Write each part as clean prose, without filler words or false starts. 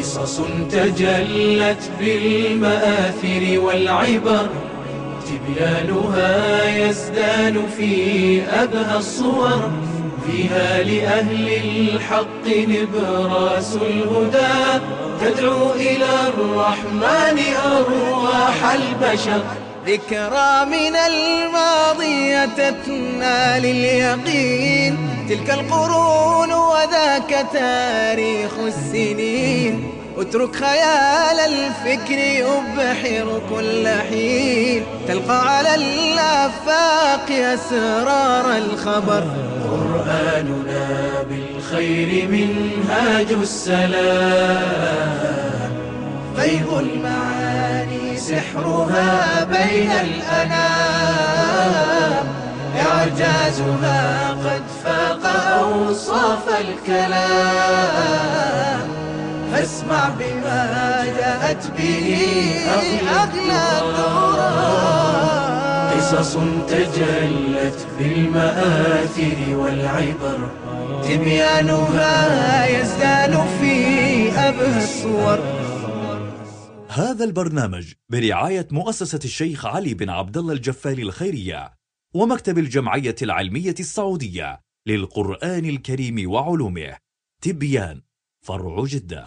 قصص تجلت بالمآثر والعبر، تبيانها يزدان في أبهى الصور، فيها لأهل الحق نبراس الهدى، تدعو إلى الرحمن أرواح البشر. ذكرى من الماضي تتنا لليقين، تلك القرون وذاك تاريخ السنين، اترك خيال الفكر يبحر كل حين، تلقى على الآفاق أسرار الخبر. قرآننا بالخير منهاج السلام، فيض المعاني سحرها بين الأنام، إعجازها قد فاق أوصاف الكلام، فاسمع بما جاءت به أغلى الدرر. قصص تجلت بالمآثر والعبر، تبيانها يزدان في أبهى الصور. هذا البرنامج برعاية مؤسسة الشيخ علي بن عبد الله الجفالي الخيرية ومكتب الجمعية العلمية السعودية للقرآن الكريم وعلومه، تبيان، فرع جدة.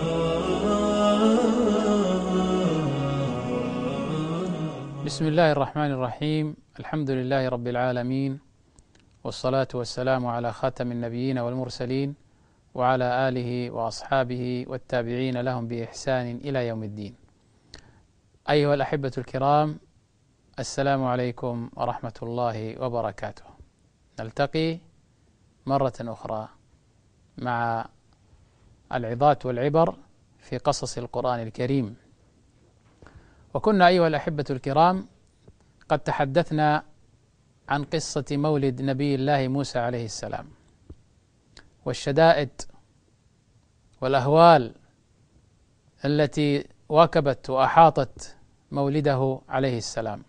بسم الله الرحمن الرحيم، الحمد لله رب العالمين، والصلاة والسلام على خاتم النبيين والمرسلين، وعلى آله وأصحابه والتابعين لهم بإحسان إلى يوم الدين. أيها الأحبة الكرام، السلام عليكم ورحمة الله وبركاته. نلتقي مرة أخرى مع العظات والعبر في قصص القرآن الكريم. وكنا أيها الأحبة الكرام قد تحدثنا عن قصة مولد نبي الله موسى عليه السلام، والشدائد والأهوال التي واكبت وأحاطت مولده عليه السلام.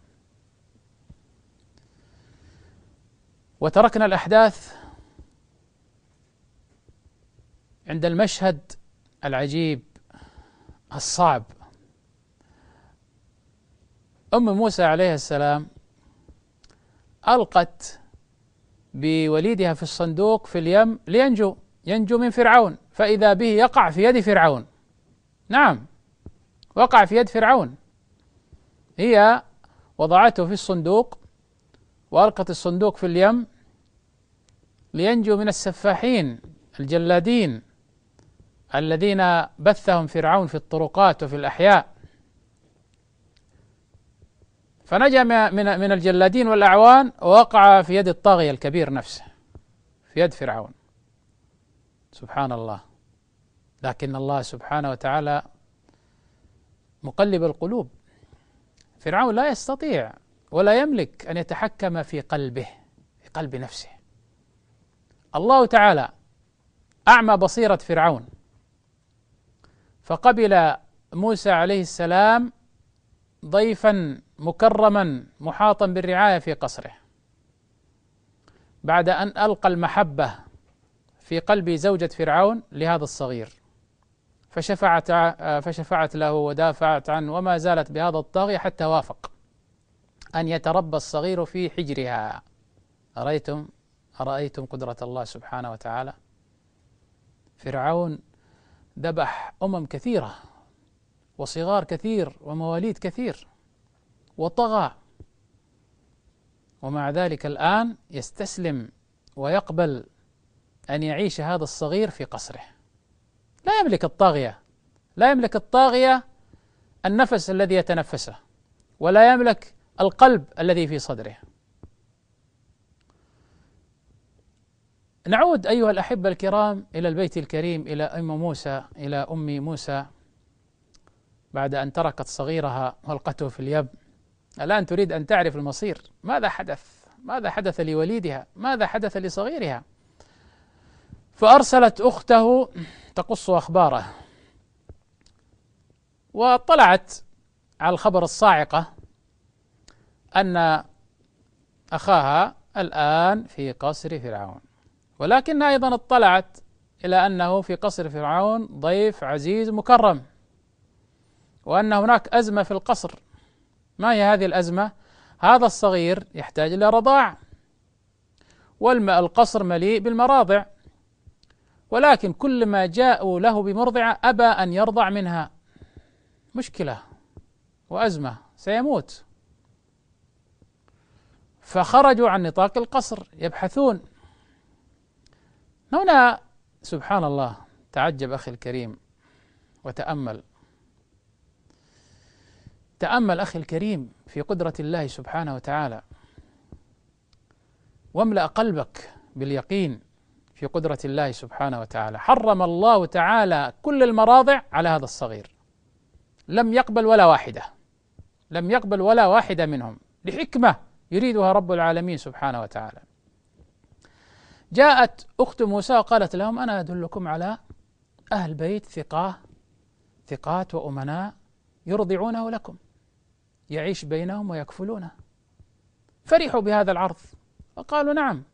وتركنا الأحداث عند المشهد العجيب الصعب. أم موسى عليه السلام ألقت بوليدها في الصندوق في اليم ينجو من فرعون، فإذا به يقع في يد فرعون. نعم، وقع في يد فرعون. هي وضعته في الصندوق وألقت الصندوق في اليم لينجو من السفاحين الجلادين الذين بثهم فرعون في الطرقات وفي الأحياء. فنجا من الجلادين والأعوان، ووقع في يد الطاغية الكبير نفسه، في يد فرعون. سبحان الله. لكن الله سبحانه وتعالى مقلب القلوب. فرعون لا يستطيع ولا يملك أن يتحكم في قلبه، في قلب نفسه. الله تعالى أعمى بصيرة فرعون، فقبل موسى عليه السلام ضيفا مكرما محاطا بالرعاية في قصره، بعد أن ألقى المحبة في قلب زوجة فرعون لهذا الصغير، فشفعت له ودافعت عنه، وما زالت بهذا الطاغية حتى وافق أن يتربى الصغير في حجرها. أرأيتم قدرة الله سبحانه وتعالى. فرعون ذبح كثيرة وصغار كثير ومواليد كثير وطغى، ومع ذلك الآن يستسلم ويقبل أن يعيش هذا الصغير في قصره. لا يملك الطاغية النفس الذي يتنفسه، ولا يملك القلب الذي في صدره. نعود أيها الأحبة الكرام إلى البيت الكريم، إلى أم موسى بعد أن تركت صغيرها والقته في اليم. الآن تريد أن تعرف المصير، ماذا حدث لوليدها، ماذا حدث لصغيرها. فأرسلت أخته تقص أخباره، واطلعت على الخبر الصاعقة أن أخاها الآن في قصر فرعون، ولكنها أيضا اطلعت إلى أنه في قصر فرعون ضيف عزيز مكرم، وأن هناك أزمة في القصر. ما هي هذه الأزمة؟ هذا الصغير يحتاج إلى رضاع، والقصر مليء بالمراضع، ولكن كلما جاءوا له بمرضعة أبى أن يرضع منها. مشكلة وأزمة، سيموت. فخرجوا عن نطاق القصر يبحثون. هنا سبحان الله، تعجب أخي الكريم وتأمل أخي الكريم في قدرة الله سبحانه وتعالى، واملأ قلبك باليقين في قدرة الله سبحانه وتعالى. حرم الله تعالى كل المراضع على هذا الصغير، لم يقبل ولا واحدة منهم، لحكمة يريدها رب العالمين سبحانه وتعالى. جاءت أخت موسى وقالت لهم: أنا أدلكم على أهل بيت ثقات وأمناء يرضعونه لكم، يعيش بينهم ويكفلونه. فرحوا بهذا العرض وقالوا: نعم.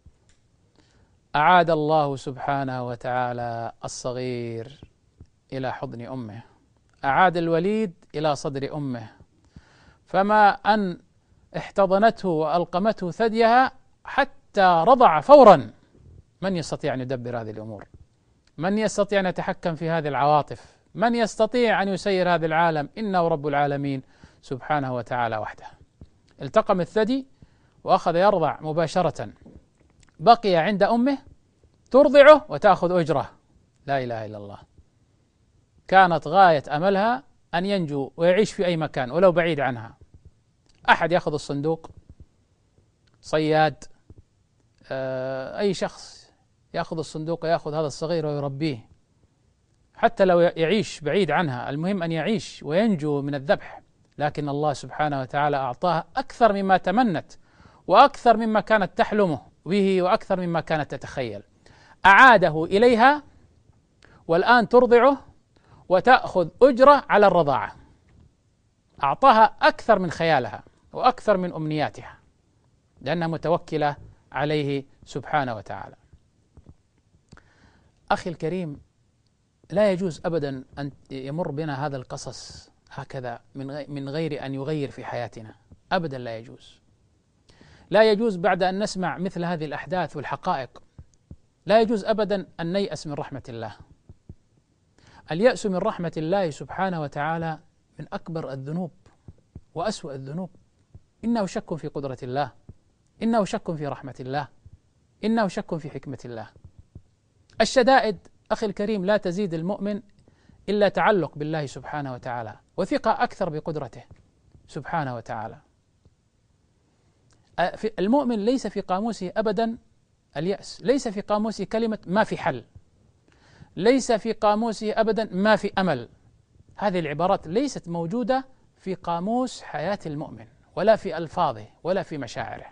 أعاد الله سبحانه وتعالى الصغير إلى حضن أمه، أعاد الوليد إلى صدر أمه، فما أن احتضنته وألقمته ثديها حتى رضع فورا. من يستطيع أن يدبر هذه الأمور؟ من يستطيع أن يتحكم في هذه العواطف؟ من يستطيع أن يسير هذا العالم؟ إنه رب العالمين سبحانه وتعالى وحده. التقم الثدي وأخذ يرضع مباشرة، بقي عند أمه ترضعه وتأخذ أجره. لا إله إلا الله. كانت غاية أملها أن ينجو ويعيش في أي مكان ولو بعيد عنها. أحد يأخذ الصندوق، صياد، أي شخص يأخذ الصندوق ويأخذ هذا الصغير ويربيه حتى لو يعيش بعيد عنها، المهم أن يعيش وينجو من الذبح. لكن الله سبحانه وتعالى أعطاها أكثر مما تمنت، وأكثر مما كانت تحلمه به، وأكثر مما كانت تتخيل. أعاده إليها، والآن ترضعه وتأخذ أجرة على الرضاعة. أعطاها أكثر من خيالها وأكثر من أمنياتها، لأنها متوكلة عليه سبحانه وتعالى. أخي الكريم، لا يجوز أبدا أن يمر بنا هذا القصص هكذا من غير أن يغير في حياتنا، أبدا لا يجوز. لا يجوز بعد أن نسمع مثل هذه الأحداث والحقائق، لا يجوز أبدا أن نيأس من رحمة الله. اليأس من رحمة الله سبحانه وتعالى من أكبر الذنوب وأسوأ الذنوب. إنه شك في قدرة الله، إنه شك في رحمة الله، إنه شك في حكمة الله. الشدائد أخي الكريم لا تزيد المؤمن إلا تعلق بالله سبحانه وتعالى، وثقة أكثر بقدرته سبحانه وتعالى. المؤمن ليس في قاموسه أبدا اليأس، ليس في قاموسه كلمة ما في حل، ليس في قاموسه أبدا ما في أمل. هذه العبارات ليست موجودة في قاموس حياة المؤمن، ولا في ألفاظه، ولا في مشاعره.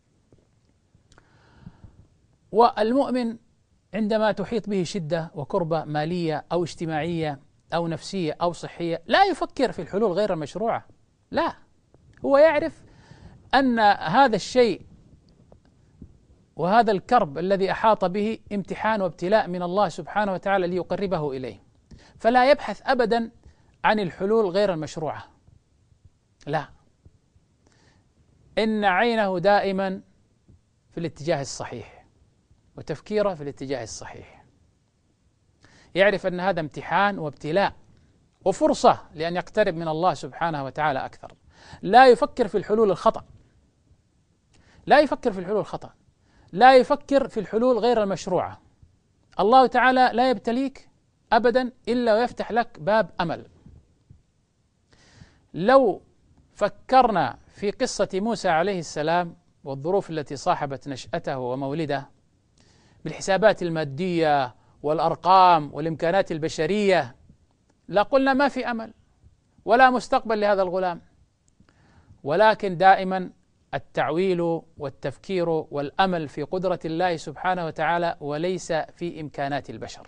والمؤمن عندما تحيط به شدة وكربة مالية أو اجتماعية أو نفسية أو صحية، لا يفكر في الحلول غير المشروعة، لا، هو يعرف أن هذا الشيء وهذا الكرب الذي أحاط به امتحان وابتلاء من الله سبحانه وتعالى ليقربه إليه، فلا يبحث أبدا عن الحلول غير المشروعة، لا، إن عينه دائما في الاتجاه الصحيح وتفكيره في الاتجاه الصحيح. يعرف أن هذا امتحان وابتلاء وفرصة لأن يقترب من الله سبحانه وتعالى أكثر. لا يفكر في الحلول الخطأ، لا يفكر في الحلول الخطأ، لا يفكر في الحلول غير المشروعة. الله تعالى لا يبتليك أبدا إلا ويفتح لك باب أمل. لو فكرنا في قصة موسى عليه السلام والظروف التي صاحبت نشأته ومولده بالحسابات المادية والأرقام والإمكانات البشرية، لقلنا ما في أمل ولا مستقبل لهذا الغلام. ولكن دائما التعويل والتفكير والأمل في قدرة الله سبحانه وتعالى وليس في إمكانات البشر.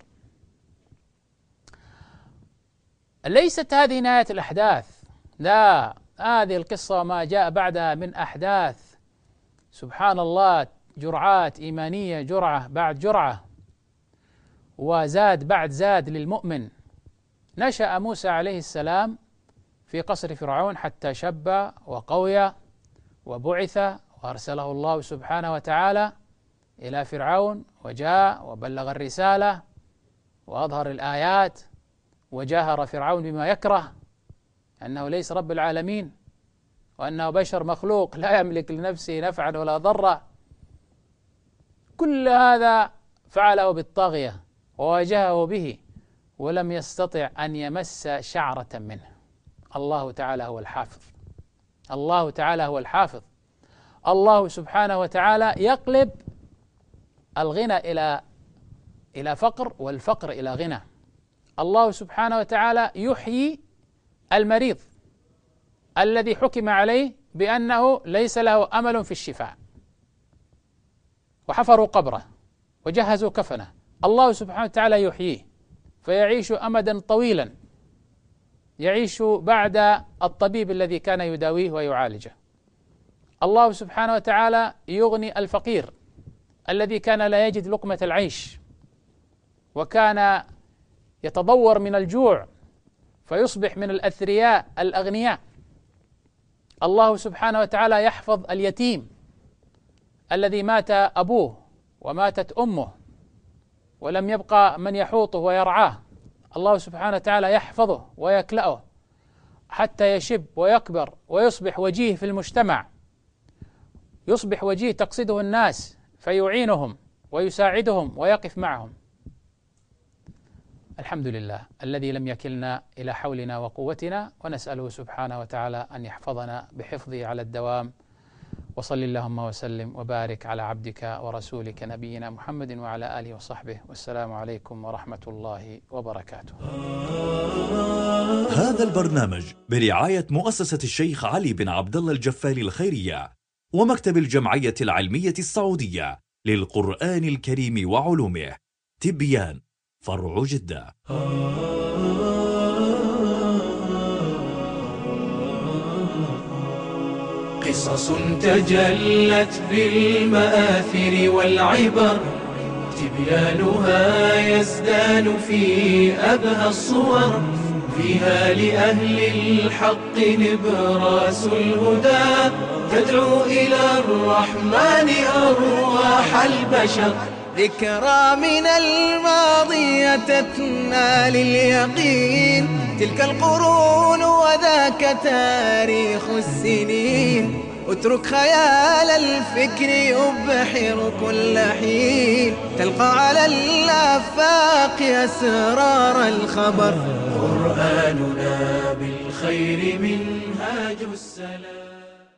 ليست هذه نهاية الأحداث، لا، هذه القصة وما جاء بعدها من أحداث سبحان الله، جرعات إيمانية، جرعة بعد جرعة، وزاد بعد زاد للمؤمن. نشأ موسى عليه السلام في قصر فرعون حتى شب وقوي وبعث، وأرسله الله سبحانه وتعالى إلى فرعون، وجاء وبلغ الرسالة وأظهر الآيات، وجاهر فرعون بما يكره، أنه ليس رب العالمين، وأنه بشر مخلوق لا يملك لنفسه نفعا ولا ضرا. كل هذا فعله بالطاغية وواجهه به، ولم يستطع أن يمس شعرة منه. الله تعالى هو الحافظ، الله تعالى هو الحافظ. الله سبحانه وتعالى يقلب الغنى إلى فقر، والفقر إلى غنى. الله سبحانه وتعالى يحيي المريض الذي حكم عليه بأنه ليس له أمل في الشفاء، وحفروا قبره وجهزوا كفنه، الله سبحانه وتعالى يحييه فيعيش أمدا طويلا، يعيش بعد الطبيب الذي كان يداويه ويعالجه. الله سبحانه وتعالى يغني الفقير الذي كان لا يجد لقمة العيش، وكان يتضور من الجوع فيصبح من الأثرياء الأغنياء. الله سبحانه وتعالى يحفظ اليتيم الذي مات أبوه وماتت أمه ولم يبقى من يحوطه ويرعاه، الله سبحانه وتعالى يحفظه ويكلأه حتى يشب ويكبر ويصبح وجيه في المجتمع، يصبح وجيه تقصده الناس فيعينهم ويساعدهم ويقف معهم. الحمد لله الذي لم يكلنا إلى حولنا وقوتنا، ونسأله سبحانه وتعالى أن يحفظنا بحفظه على الدوام. وصل اللهم وسلم وبارك على عبدك ورسولك نبينا محمد وعلى آله وصحبه، والسلام عليكم ورحمة الله وبركاته. هذا البرنامج برعاية مؤسسة الشيخ علي بن عبد الله الجفالي الخيرية ومكتب الجمعية العلمية السعودية للقرآن الكريم وعلومه، تبيان، فرع جدة. قصص تجلت بالمآثر والعبر، تبيانها يزدان في أبهى الصور، فيها لأهل الحق نبراس الهدى، تدعو إلى الرحمن أرواح البشر. ذكرى من الماضي تتنا لليقين، تلك القرون وذاك تاريخ السنين، اترك خيال الفكر يبحر كل حين، تلقى على الآفاق أسرار الخبر. قرآننا بالخير منهاج السلام.